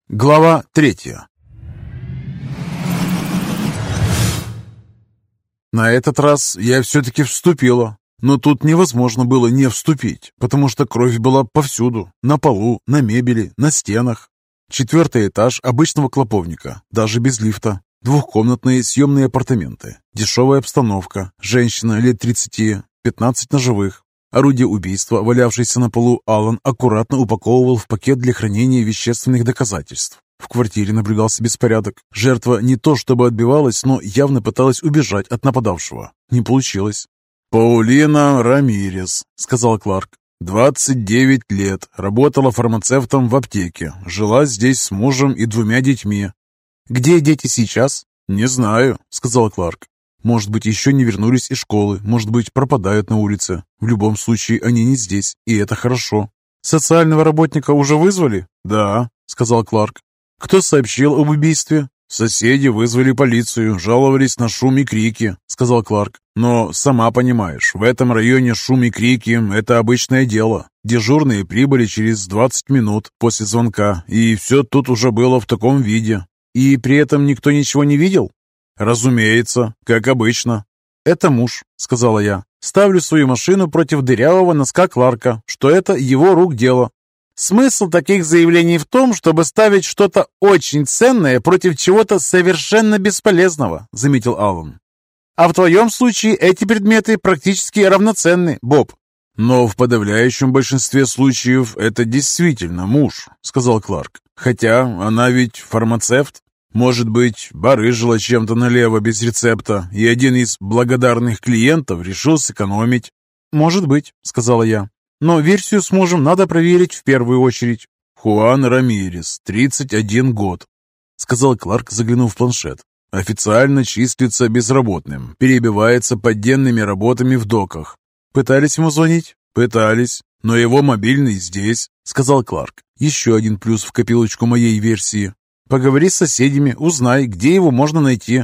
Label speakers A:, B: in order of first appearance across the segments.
A: Глава 3. На этот раз я все-таки вступила, но тут невозможно было не вступить, потому что кровь была повсюду, на полу, на мебели, на стенах. 4-й этаж обычного клоповника, даже без лифта. Двухкомнатные съемные апартаменты, дешевая обстановка, женщина лет 30, 15 ножевых. Орудие убийства, валявшееся на полу, Алан аккуратно упаковывал в пакет для хранения вещественных доказательств. В квартире наблюдался беспорядок. Жертва не то чтобы отбивалась, но явно пыталась убежать от нападавшего. Не получилось. «Паулина Рамирес», — сказал Кларк. 29 лет, работала фармацевтом в аптеке, жила здесь с мужем и 2 детьми. «Где дети сейчас?» «Не знаю», — сказал Кларк. «Может быть, еще не вернулись из школы, может быть, пропадают на улице. В любом случае, они не здесь, и это хорошо». «Социального работника уже вызвали?» «Да», — сказал Кларк. «Кто сообщил об убийстве?» «Соседи вызвали полицию, жаловались на шум и крики», — сказал Кларк. «Но, сама понимаешь, в этом районе шум и крики — это обычное дело. Дежурные прибыли через 20 минут после звонка, и все тут уже было в таком виде». «И при этом никто ничего не видел?» «Разумеется, как обычно». «Это муж», — сказала я. «Ставлю свою машину против дырявого носка Кларка, что это его рук дело». «Смысл таких заявлений в том, чтобы ставить что-то очень ценное против чего-то совершенно бесполезного», — заметил Аллан. «А в твоем случае эти предметы практически равноценны, Боб». «Но в подавляющем большинстве случаев это действительно муж», — сказал Кларк. «Хотя она ведь фармацевт. Может быть, барыжила чем-то налево без рецепта, и один из благодарных клиентов решил сэкономить». «Может быть», — сказала я. «Но версию с мужем надо проверить в первую очередь». «Хуан Рамирес, 31 год», — сказал Кларк, заглянув в планшет. «Официально числится безработным, перебивается подденными работами в доках». «Пытались ему звонить?» «Пытались, но его мобильный здесь», — сказал Кларк. «Еще один плюс в копилочку моей версии. Поговори с соседями, узнай, где его можно найти».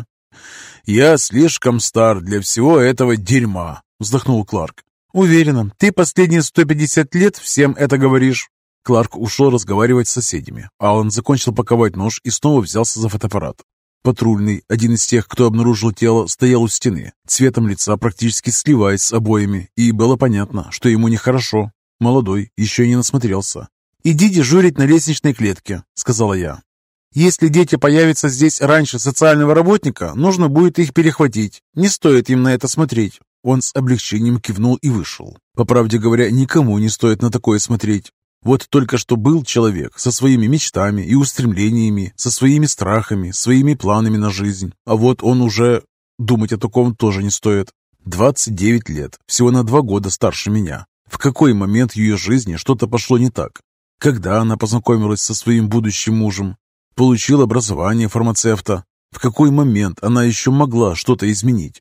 A: «Я слишком стар для всего этого дерьма», — вздохнул Кларк. «Уверена, ты последние 150 лет всем это говоришь». Кларк ушел разговаривать с соседями. Аллан закончил паковать нож и снова взялся за фотоаппарат. Патрульный, один из тех, кто обнаружил тело, стоял у стены, цветом лица практически сливаясь с обоями, и было понятно, что ему нехорошо. Молодой, еще не насмотрелся. «Иди дежурить на лестничной клетке», — сказала я. «Если дети появятся здесь раньше социального работника, нужно будет их перехватить. Не стоит им на это смотреть». Он с облегчением кивнул и вышел. По правде говоря, никому не стоит на такое смотреть. Вот только что был человек со своими мечтами и устремлениями, со своими страхами, своими планами на жизнь. А вот он уже... Думать о таком тоже не стоит. 29 лет, всего на 2 года старше меня. В какой момент в ее жизни что-то пошло не так? Когда она познакомилась со своим будущим мужем? Получила образование фармацевта? В какой момент она еще могла что-то изменить?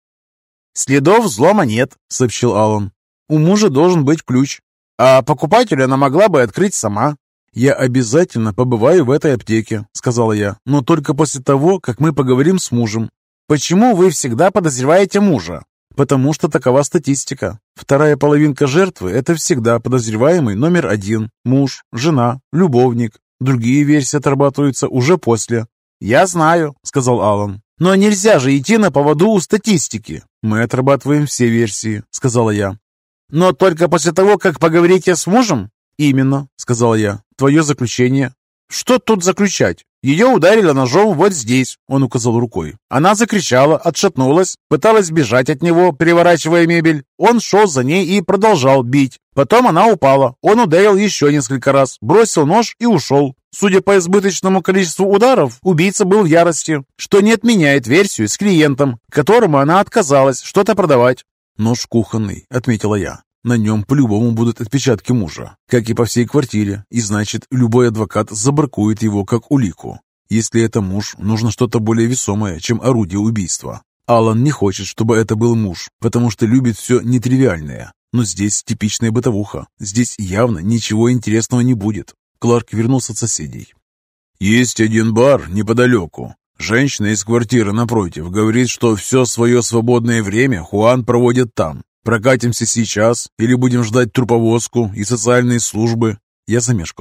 B: «Следов взлома нет», — сообщил Аллан. «У мужа должен быть ключ. А покупателя она могла бы открыть сама».
A: «Я обязательно побываю в этой аптеке», — сказала я, «но только после того, как мы поговорим с мужем».
B: «Почему вы всегда подозреваете мужа?»
A: «Потому что такова статистика. Вторая половинка жертвы — это всегда подозреваемый номер 1. Муж, жена, любовник. Другие версии отрабатываются уже после».
B: «Я знаю», — сказал Аллан. «Но нельзя же идти на поводу у статистики».
A: «Мы отрабатываем все версии», — сказала я.
B: «Но только после того, как поговорите с мужем?»
A: «Именно», — сказала я. «Твое заключение?»
B: «Что тут заключать? Ее ударили ножом вот здесь», — он указал рукой. Она закричала, отшатнулась, пыталась бежать от него, переворачивая мебель. Он шел за ней и продолжал бить. Потом она упала. Он ударил еще несколько раз, бросил нож и ушел. Судя по избыточному количеству ударов, убийца был в ярости, что не отменяет версию с клиентом, которому она отказалась что-то продавать.
A: «Нож кухонный», — отметила я. «На нем по-любому будут отпечатки мужа, как и по всей квартире, и значит, любой адвокат забракует его как улику. Если это муж, нужно что-то более весомое, чем орудие убийства. Аллан не хочет, чтобы это был муж, потому что любит все нетривиальное. Но здесь типичная бытовуха, здесь явно ничего интересного не будет». Кларк вернулся от соседей. «Есть один бар неподалеку. Женщина из квартиры напротив говорит, что все свое свободное время Хуан проводит там. Прокатимся сейчас или будем ждать труповозку и социальные службы?» Я замешкалась.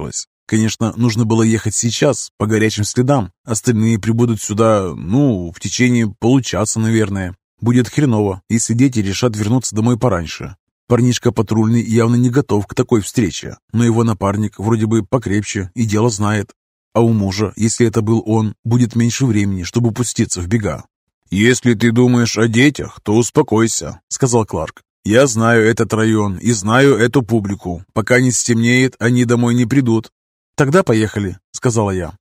A: Конечно, нужно было ехать сейчас, по горячим следам. Остальные прибудут сюда, в течение получаса, наверное. Будет хреново, если дети решат вернуться домой пораньше. Парнишка патрульный явно не готов к такой встрече, но его напарник вроде бы покрепче и дело знает. А у мужа, если это был он, будет меньше времени, чтобы пуститься в бега. «Если ты думаешь о детях, то успокойся», — сказал Кларк. «Я знаю этот район и знаю эту публику. Пока не стемнеет, они домой не придут». «Тогда поехали», — сказала я.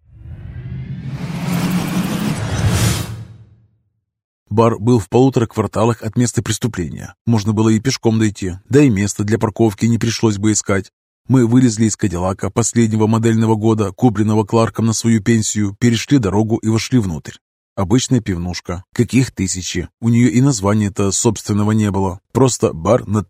A: Бар был в 1,5 кварталах от места преступления. Можно было и пешком дойти, да и место для парковки не пришлось бы искать. Мы вылезли из Кадиллака последнего модельного года, купленного Кларком на свою пенсию, перешли дорогу и вошли внутрь. Обычная пивнушка. Каких тысячи. У нее и названия-то собственного не было. Просто бар на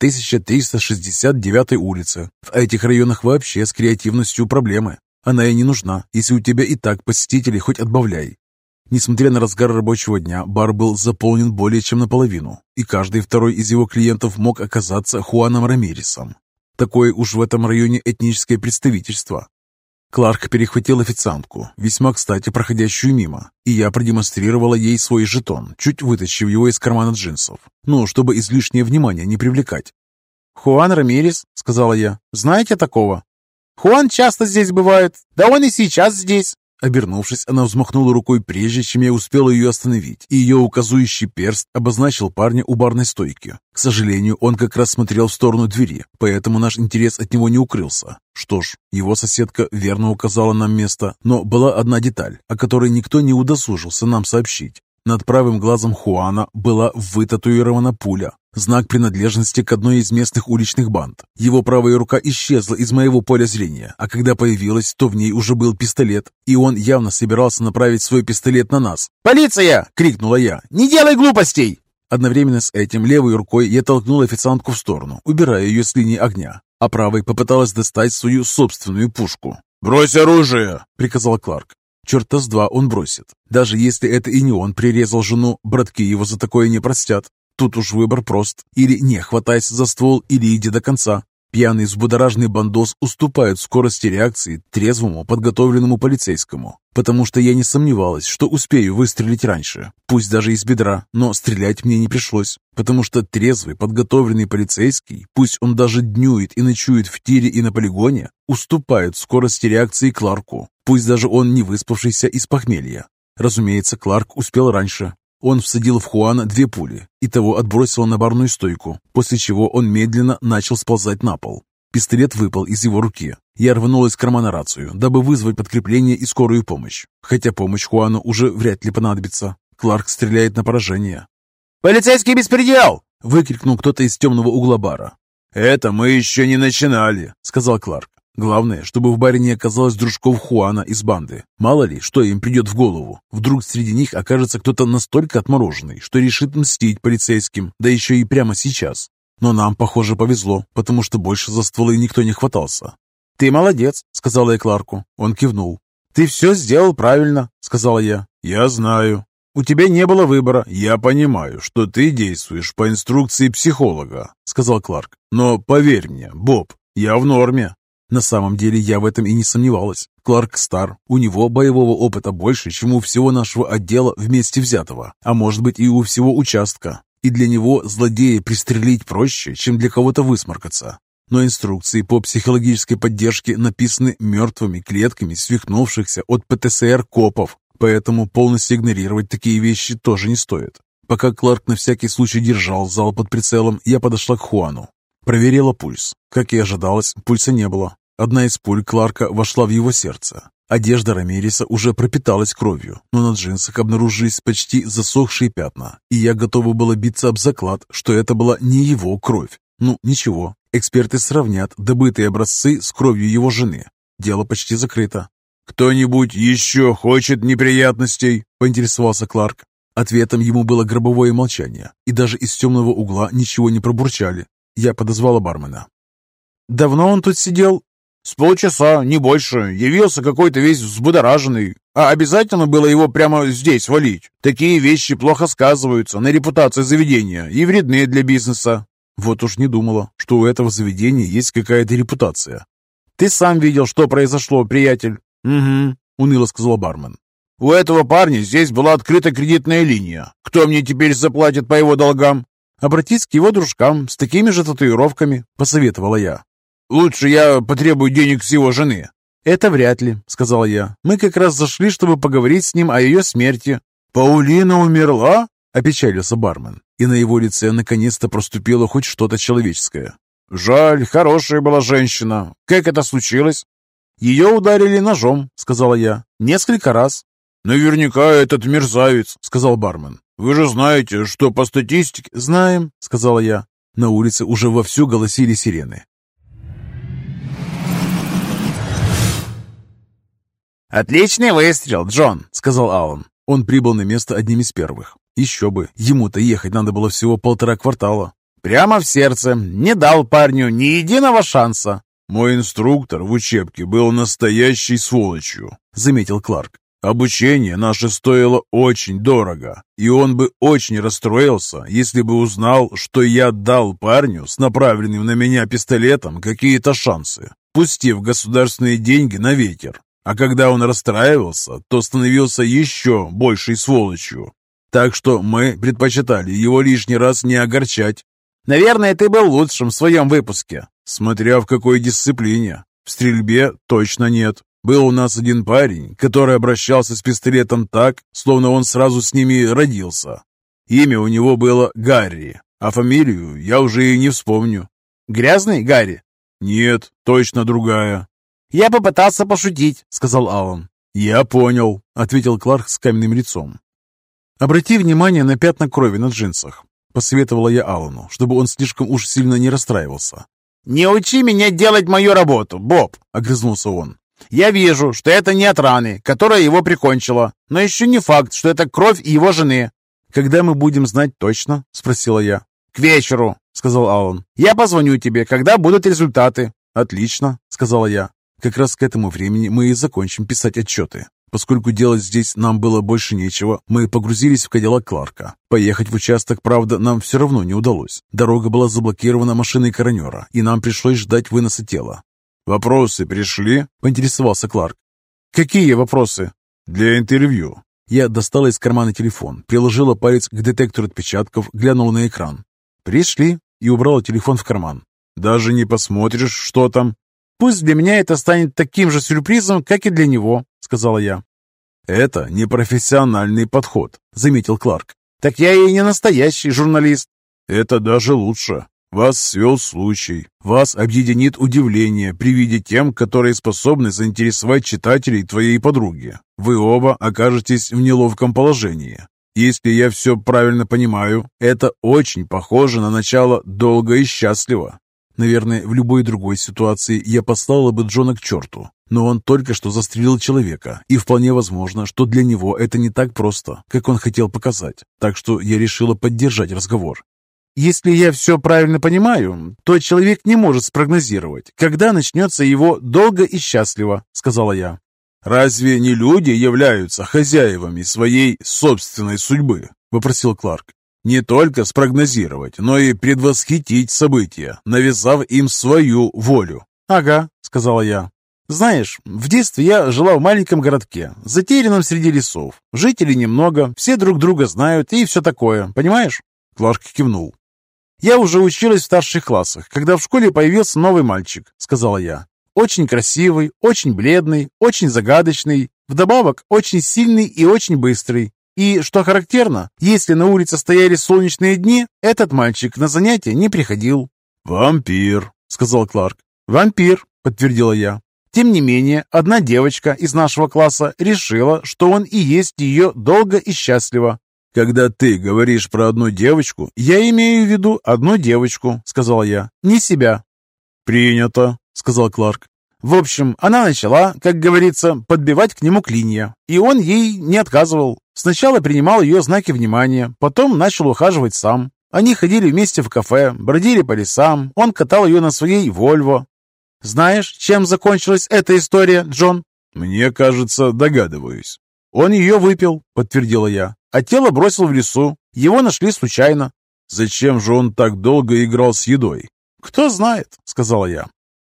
A: 1369 улице. В этих районах вообще с креативностью проблемы. Она и не нужна, если у тебя и так посетителей хоть отбавляй. Несмотря на разгар рабочего дня, бар был заполнен более чем наполовину, и каждый второй из его клиентов мог оказаться Хуаном Рамиресом. Такое уж в этом районе этническое представительство. Кларк перехватил официантку, весьма кстати проходящую мимо, и я продемонстрировала ей свой жетон, чуть вытащив его из кармана джинсов, чтобы излишнее внимание не привлекать. «Хуан Рамирес», — сказала я, — «знаете такого?» «Хуан часто здесь бывает, да он и сейчас здесь». Обернувшись, она взмахнула рукой, прежде чем я успел ее остановить, и ее указующий перст обозначил парня у барной стойки. К сожалению, он как раз смотрел в сторону двери, поэтому наш интерес от него не укрылся. Что ж, его соседка верно указала нам место, но была одна деталь, о которой никто не удосужился нам сообщить. Над правым глазом Хуана была вытатуирована пуля, знак принадлежности к одной из местных уличных банд. Его правая рука исчезла из моего поля зрения, а когда появилась, то в ней уже был пистолет, и он явно собирался направить свой пистолет на нас. «Полиция!» — крикнула я. «Не делай глупостей!» Одновременно с этим левой рукой я толкнул официантку в сторону, убирая ее с линии огня, а правой попыталась достать свою собственную пушку. «Брось оружие!» — приказал Кларк. Черта с два он бросит. Даже если это и не он прирезал жену, братки его за такое не простят. Тут уж выбор прост. Или не хватайся за ствол, или иди до конца. Пьяный взбудораженный бандос уступает в скорости реакции трезвому подготовленному полицейскому. Потому что я не сомневалась, что успею выстрелить раньше. Пусть даже из бедра, но стрелять мне не пришлось. Потому что трезвый подготовленный полицейский, пусть он даже днюет и ночует в тире и на полигоне, уступает в скорости реакции Кларку. Пусть даже он не выспавшийся из похмелья. Разумеется, Кларк успел раньше. Он всадил в Хуана 2 пули и того отбросил на барную стойку, после чего он медленно начал сползать на пол. Пистолет выпал из его руки. Я рванул из кармана рацию, дабы вызвать подкрепление и скорую помощь. Хотя помощь Хуану уже вряд ли понадобится. Кларк стреляет на поражение. «Полицейский беспредел!» — выкрикнул кто-то из темного угла бара. «Это мы еще не начинали», — сказал Кларк. Главное, чтобы в баре не оказалось дружков Хуана из банды. Мало ли, что им придет в голову. Вдруг среди них окажется кто-то настолько отмороженный, что решит мстить полицейским, да еще и прямо сейчас. Но нам, похоже, повезло, потому что больше за стволы никто не хватался. «Ты молодец», — сказала я Кларку. Он кивнул. «Ты все сделал правильно», — сказала я. «Я знаю. У тебя не было выбора». «Я понимаю, что ты действуешь по инструкции психолога», — сказал Кларк. «Но поверь мне, Боб, я в норме». На самом деле я в этом и не сомневалась. Кларк стар, у него боевого опыта больше, чем у всего нашего отдела вместе взятого, а может быть и у всего участка. И для него злодея пристрелить проще, чем для кого-то высморкаться. Но инструкции по психологической поддержке написаны мертвыми клетками свихнувшихся от ПТСР копов, поэтому полностью игнорировать такие вещи тоже не стоит. Пока Кларк на всякий случай держал зал под прицелом, я подошла к Хуану. Проверила пульс. Как и ожидалось, пульса не было. Одна из пуль Кларка вошла в его сердце. Одежда Рамиреса уже пропиталась кровью, но на джинсах обнаружились почти засохшие пятна, и я готова была биться об заклад, что это была не его кровь. Ну, ничего, эксперты сравнят добытые образцы с кровью его жены. Дело почти закрыто. «Кто-нибудь еще хочет неприятностей?» – поинтересовался Кларк. Ответом ему было гробовое молчание, и даже из темного угла ничего не пробурчали. Я подозвала бармена. «Давно он тут сидел?» «С полчаса, не больше. Явился какой-то весь взбудораженный. А обязательно было его прямо здесь валить? Такие вещи плохо сказываются на репутации заведения и вредны для бизнеса». Вот уж не думала, что у этого заведения есть какая-то репутация.
B: Ты сам видел, что произошло, приятель».
A: «Угу», — уныло сказал бармен. «У этого парня здесь была открыта кредитная линия. Кто мне теперь заплатит по его долгам?»
B: «Обратись к его дружкам с такими же татуировками», — посоветовала я.
A: «Лучше я потребую денег с его жены».
B: «Это вряд ли», — сказала я. «Мы как раз зашли, чтобы поговорить с ним о ее смерти».
A: «Паулина умерла?»
B: — опечалился бармен, и на его лице наконец-то проступило хоть что-то человеческое.
A: «Жаль, хорошая была женщина. Как это случилось?»
B: «Ее ударили ножом», — сказала я. «Несколько раз».
A: «Наверняка этот мерзавец», — сказал бармен. «Вы же знаете, что по статистике...»
B: «Знаем», — сказала я. На улице уже вовсю голосили сирены. «Отличный выстрел, Джон», — сказал Аллан. Он прибыл на место одним из первых. Еще бы, ему-то ехать надо было всего 1,5 квартала. Прямо в сердце. Не дал парню ни единого шанса.
A: «Мой инструктор в учебке был настоящей сволочью», — заметил Кларк. «Обучение наше стоило очень дорого, и он бы очень расстроился, если бы узнал, что я дал парню с направленным на меня пистолетом какие-то шансы, пустив государственные деньги на ветер. А когда он расстраивался, то становился еще большей сволочью. Так что мы предпочитали его лишний раз не огорчать».
B: «Наверное, ты был лучшим в своем выпуске».
A: «Смотря в какой дисциплине. В стрельбе точно нет. Был у нас один парень, который обращался с пистолетом так, словно он сразу с ними родился. Имя у него было Гарри, а фамилию я уже и не вспомню».
B: «Грязный Гарри?»
A: «Нет, точно другая».
B: «Я попытался пошутить», — сказал Аллан.
A: «Я понял», — ответил Кларк с каменным лицом.
B: «Обрати внимание на пятна крови на джинсах», — посоветовала я Аллану, чтобы он слишком уж сильно не расстраивался. «Не учи меня делать мою работу, Боб», — огрызнулся он. «Я вижу, что это не от раны, которая его прикончила, но еще не факт, что это кровь его жены». «Когда мы будем знать точно?» — спросила я. «К вечеру», — сказал Аллан. «Я позвоню тебе, когда будут результаты». «Отлично», — сказала я. «Как раз к этому времени мы и закончим писать отчеты». Поскольку делать здесь нам было больше нечего, мы погрузились в Кадиллак Кларка. Поехать в участок, правда, нам все равно не удалось. Дорога была заблокирована машиной коронера, и нам пришлось ждать выноса тела.
A: «Вопросы пришли?» – поинтересовался Кларк.
B: «Какие вопросы?»
A: «Для интервью».
B: Я достала из кармана телефон, приложила палец к детектору отпечатков, глянула на экран. «Пришли» и убрала телефон в карман.
A: «Даже не посмотришь, что там?»
B: «Пусть для меня это станет таким же сюрпризом, как и для него», — сказала я.
A: «Это непрофессиональный подход», — заметил Кларк.
B: «Так я и не настоящий журналист».
A: «Это даже лучше. Вас свел случай. Вас объединит удивление при виде тем, которые способны заинтересовать читателей твоей подруги. Вы оба окажетесь в неловком положении. Если я все правильно понимаю, это очень похоже на начало «Долго и счастливо». Наверное, в любой другой ситуации я послала бы Джона к черту, но он только что застрелил человека, и вполне возможно, что для него это не так просто, как он хотел показать, так что я решила поддержать разговор. «Если я все правильно понимаю, то человек не может спрогнозировать, когда начнется его «долго и счастливо», — сказала я. «Разве не люди являются хозяевами своей собственной судьбы?» — вопросил Кларк. «Не только спрогнозировать, но и предвосхитить события, навязав им свою волю».
B: «Ага», — сказала я. «Знаешь, в детстве я жила в маленьком городке, затерянном среди лесов. Жителей немного, все друг друга знают и все такое, понимаешь?»
A: Кларк кивнул.
B: «Я уже училась в старших классах, когда в школе появился новый мальчик», — сказала я. «Очень красивый, очень бледный, очень загадочный, вдобавок очень сильный и очень быстрый. И, что характерно, если на улице стояли солнечные дни, этот мальчик на занятия не приходил».
A: «Вампир», — сказал Кларк.
B: «Вампир», — подтвердила я. Тем не менее, одна девочка из нашего класса решила, что он и есть ее долго и счастливо.
A: «Когда ты говоришь про одну девочку...»
B: «Я имею в виду одну девочку», — сказала я, — «не себя».
A: «Принято», — сказал Кларк.
B: В общем, она начала, как говорится, подбивать к нему клинья, и он ей не отказывал. Сначала принимал ее знаки внимания, потом начал ухаживать сам. Они ходили вместе в кафе, бродили по лесам, он катал ее на своей «Вольво». Знаешь, чем закончилась эта история, Джон?
A: «Мне кажется, догадываюсь».
B: «Он ее выпил», — подтвердила я, — «а тело бросил в лесу. Его нашли случайно».
A: «Зачем же он так долго играл с едой?»
B: «Кто знает», — сказала я.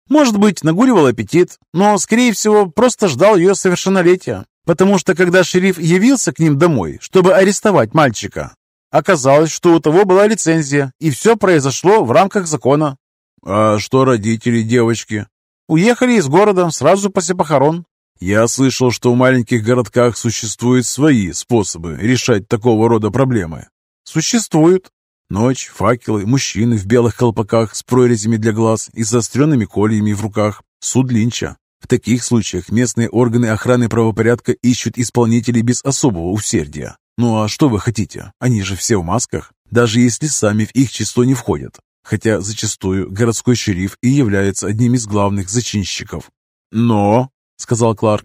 B: Может быть, нагуливал аппетит, но, скорее всего, просто ждал ее совершеннолетия. Потому что, когда шериф явился к ним домой, чтобы арестовать мальчика, оказалось, что у того была лицензия, и все произошло в рамках закона.
A: А что родители девочки?
B: Уехали из города сразу после похорон.
A: Я слышал, что в маленьких городках существуют свои способы решать такого рода проблемы.
B: Существуют.
A: Ночь, факелы, мужчины в белых колпаках с прорезями для глаз и заостренными кольями в руках. Суд Линча. В таких случаях местные органы охраны правопорядка ищут исполнителей без особого усердия. Ну а что вы хотите? Они же все в масках, даже если сами в их число не входят. Хотя зачастую городской шериф и является одним из главных зачинщиков.
B: «Но», — сказал Кларк,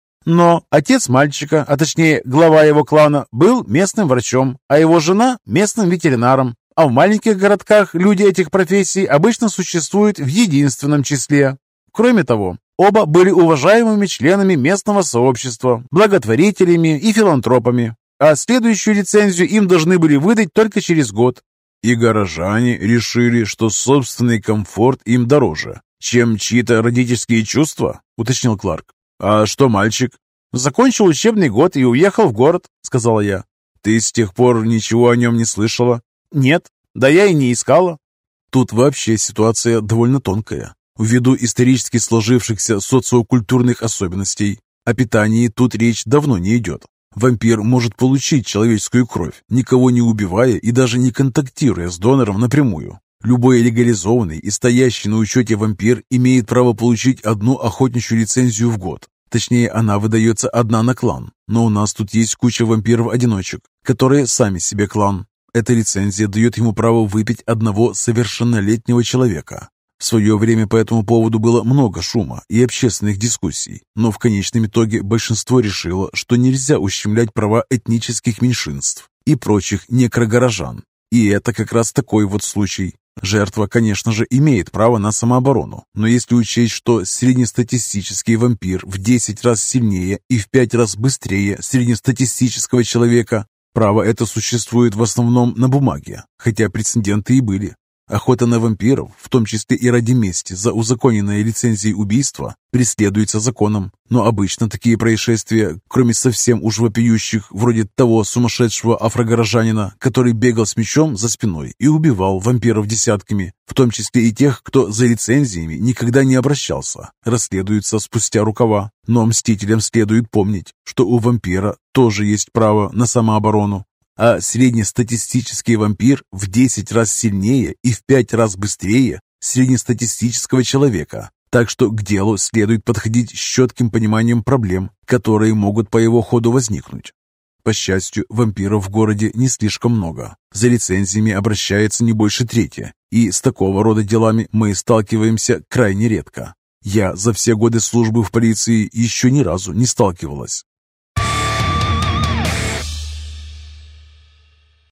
B: «но отец мальчика, а точнее глава его клана, был местным врачом, а его жена — местным ветеринаром. А в маленьких городках люди этих профессий обычно существуют в единственном числе. Кроме того, оба были уважаемыми членами местного сообщества, благотворителями и филантропами, а следующую лицензию им должны были выдать только через год.
A: И горожане решили, что собственный комфорт им дороже, чем чьи-то родительские чувства, уточнил Кларк. А что мальчик?
B: Закончил учебный год и уехал в город, сказала я.
A: Ты с тех пор ничего о нем не слышала?
B: Нет, да я и не искала.
A: Тут вообще ситуация довольно тонкая. Ввиду исторически сложившихся социокультурных особенностей, о питании тут речь давно не идет. Вампир может получить человеческую кровь, никого не убивая и даже не контактируя с донором напрямую. Любой легализованный и стоящий на учете вампир имеет право получить одну охотничью лицензию в год. Точнее, она выдается одна на клан. Но у нас тут есть куча вампиров-одиночек, которые сами себе клан. Эта лицензия дает ему право выпить одного совершеннолетнего человека. В свое время по этому поводу было много шума и общественных дискуссий, но в конечном итоге большинство решило, что нельзя ущемлять права этнических меньшинств и прочих некрогорожан. И это как раз такой вот случай. Жертва, конечно же, имеет право на самооборону, но если учесть, что среднестатистический вампир в 10 раз сильнее и в 5 раз быстрее среднестатистического человека, право это существует в основном на бумаге, хотя прецеденты и были. Охота на вампиров, в том числе и ради мести за узаконенное лицензией убийства, преследуется законом. Но обычно такие происшествия, кроме совсем уж вопиющих, вроде того сумасшедшего афрогорожанина, который бегал с мечом за спиной и убивал вампиров десятками, в том числе и тех, кто за лицензиями никогда не обращался, расследуются спустя рукава. Но мстителям следует помнить, что у вампира тоже есть право на самооборону. А среднестатистический вампир в 10 раз сильнее и в 5 раз быстрее среднестатистического человека. Так что к делу следует подходить с четким пониманием проблем, которые могут по его ходу возникнуть. По счастью, вампиров в городе не слишком много. За лицензиями обращается не больше трети, и с такого рода делами мы сталкиваемся крайне редко. Я за все годы службы в полиции еще ни разу не сталкивалась.